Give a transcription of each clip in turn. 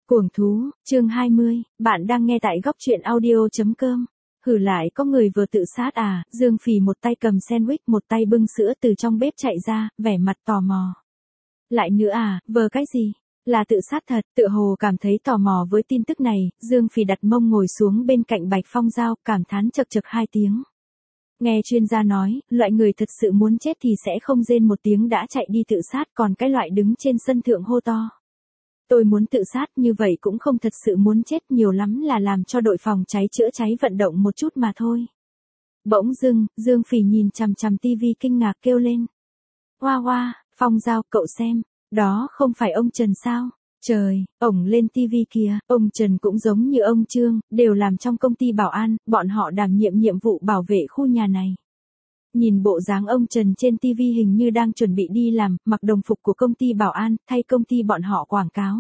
Cuồng thú, chương 20, bạn đang nghe tại góc truyện audio.com. Hử, lại có người vừa tự sát à? Dương Phỉ một tay cầm sandwich, một tay bưng sữa từ trong bếp chạy ra, vẻ mặt tò mò. Lại nữa à, vờ cái gì? Là tự sát thật, tựa hồ cảm thấy tò mò với tin tức này, Dương Phỉ đặt mông ngồi xuống bên cạnh Bạch Phong Dao, cảm thán chật chật 2 tiếng. Nghe chuyên gia nói, loại người thật sự muốn chết thì sẽ không rên một tiếng đã chạy đi tự sát, còn cái loại đứng trên sân thượng hô to. Tôi muốn tự sát, như vậy cũng không thật sự muốn chết, nhiều lắm là làm cho đội phòng cháy chữa cháy vận động một chút mà thôi. Bỗng dưng, Dương Phỉ nhìn chằm chằm tivi kinh ngạc kêu lên. Hoa hoa, Phong Dao, cậu xem, đó không phải ông Trần sao? Trời, ổng lên tivi kìa, ông Trần cũng giống như ông Trương, đều làm trong công ty bảo an, bọn họ đảm nhiệm vụ bảo vệ khu nhà này. Nhìn bộ dáng ông Trần trên TV hình như đang chuẩn bị đi làm, mặc đồng phục của công ty bảo an, thay công ty bọn họ quảng cáo.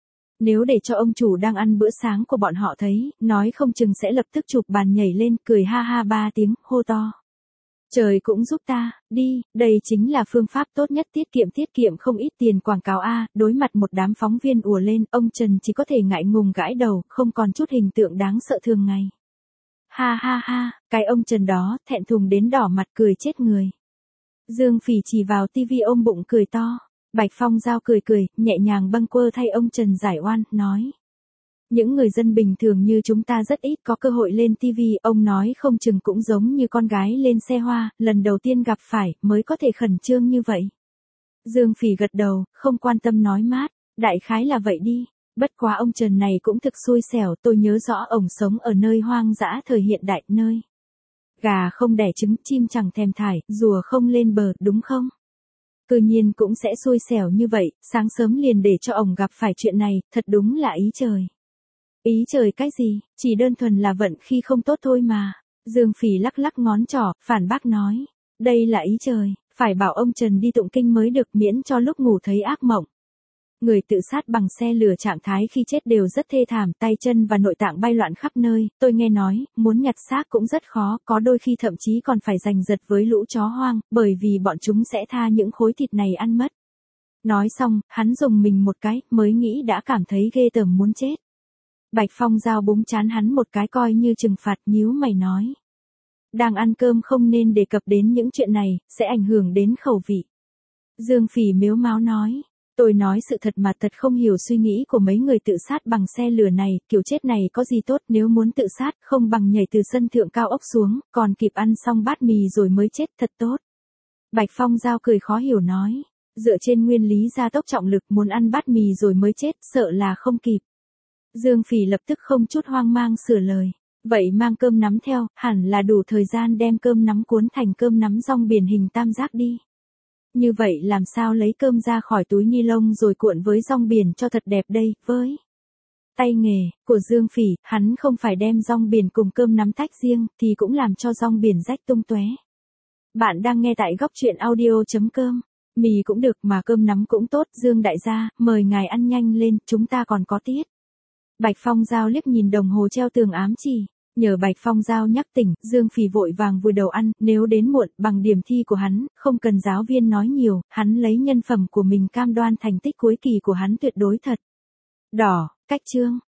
Nếu để cho ông chủ đang ăn bữa sáng của bọn họ thấy, nói không chừng sẽ lập tức chụp bàn nhảy lên, cười ha ha 3 tiếng, hô to. Trời cũng giúp ta, đi, đây chính là phương pháp tốt nhất tiết kiệm không ít tiền quảng cáo a. Đối mặt một đám phóng viên ùa lên, ông Trần chỉ có thể ngại ngùng gãi đầu, không còn chút hình tượng đáng sợ thường ngày. Ha ha ha, cái ông Trần đó, thẹn thùng đến đỏ mặt cười chết người. Dương Phỉ chỉ vào tivi ôm bụng cười to. Bạch Phong Dao cười, nhẹ nhàng bâng quơ thay ông Trần giải oan, nói. Những người dân bình thường như chúng ta rất ít có cơ hội lên tivi, ông nói không chừng cũng giống như con gái lên xe hoa, lần đầu tiên gặp phải, mới có thể khẩn trương như vậy. Dương Phỉ gật đầu, không quan tâm nói mát, đại khái là vậy đi. Bất quá ông Trần này cũng thực xui xẻo, tôi nhớ rõ ổng sống ở nơi hoang dã thời hiện đại, nơi gà không đẻ trứng, chim chẳng thèm thải, rùa không lên bờ, đúng không? Tự nhiên cũng sẽ xui xẻo như vậy, sáng sớm liền để cho ổng gặp phải chuyện này, thật đúng là ý trời. Ý trời cái gì, chỉ đơn thuần là vận khi không tốt thôi mà. Dương Phỉ lắc lắc ngón trỏ, phản bác nói. Đây là ý trời, phải bảo ông Trần đi tụng kinh mới được, miễn cho lúc ngủ thấy ác mộng. Người tự sát bằng xe lửa trạng thái khi chết đều rất thê thảm, tay chân và nội tạng bay loạn khắp nơi, tôi nghe nói, muốn nhặt xác cũng rất khó, có đôi khi thậm chí còn phải giành giật với lũ chó hoang, bởi vì bọn chúng sẽ tha những khối thịt này ăn mất. Nói xong, hắn dùng mình một cái, mới nghĩ đã cảm thấy ghê tởm muốn chết. Bạch Phong Dao búng trán hắn một cái coi như trừng phạt, nhíu mày nói. Đang ăn cơm không nên đề cập đến những chuyện này, sẽ ảnh hưởng đến khẩu vị. Dương Phỉ mếu máo nói. Tôi nói sự thật mà, thật không hiểu suy nghĩ của mấy người tự sát bằng xe lửa này, kiểu chết này có gì tốt, nếu muốn tự sát, không bằng nhảy từ sân thượng cao ốc xuống, còn kịp ăn xong bát mì rồi mới chết, thật tốt. Bạch Phong Dao cười khó hiểu nói, dựa trên nguyên lý gia tốc trọng lực, muốn ăn bát mì rồi mới chết, sợ là không kịp. Dương Phỉ lập tức không chút hoang mang sửa lời, vậy mang cơm nắm theo, hẳn là đủ thời gian đem cơm nắm cuốn thành cơm nắm rong biển hình tam giác đi. Như vậy làm sao lấy cơm ra khỏi túi ni lông rồi cuộn với rong biển cho thật đẹp đây, với tay nghề của Dương Phỉ, hắn không phải đem rong biển cùng cơm nắm tách riêng, thì cũng làm cho rong biển rách tung tóe. Bạn đang nghe tại góc truyện audio.com, mì cũng được mà cơm nắm cũng tốt, Dương đại gia, mời ngài ăn nhanh lên, chúng ta còn có tiết. Bạch Phong Dao liếc nhìn đồng hồ treo tường ám chỉ. Nhờ Bạch Phong Dao nhắc tỉnh, Dương Phỉ vội vàng vùi đầu ăn, nếu đến muộn, bằng điểm thi của hắn, không cần giáo viên nói nhiều, hắn lấy nhân phẩm của mình cam đoan thành tích cuối kỳ của hắn tuyệt đối thật. Đỏ, cách chương.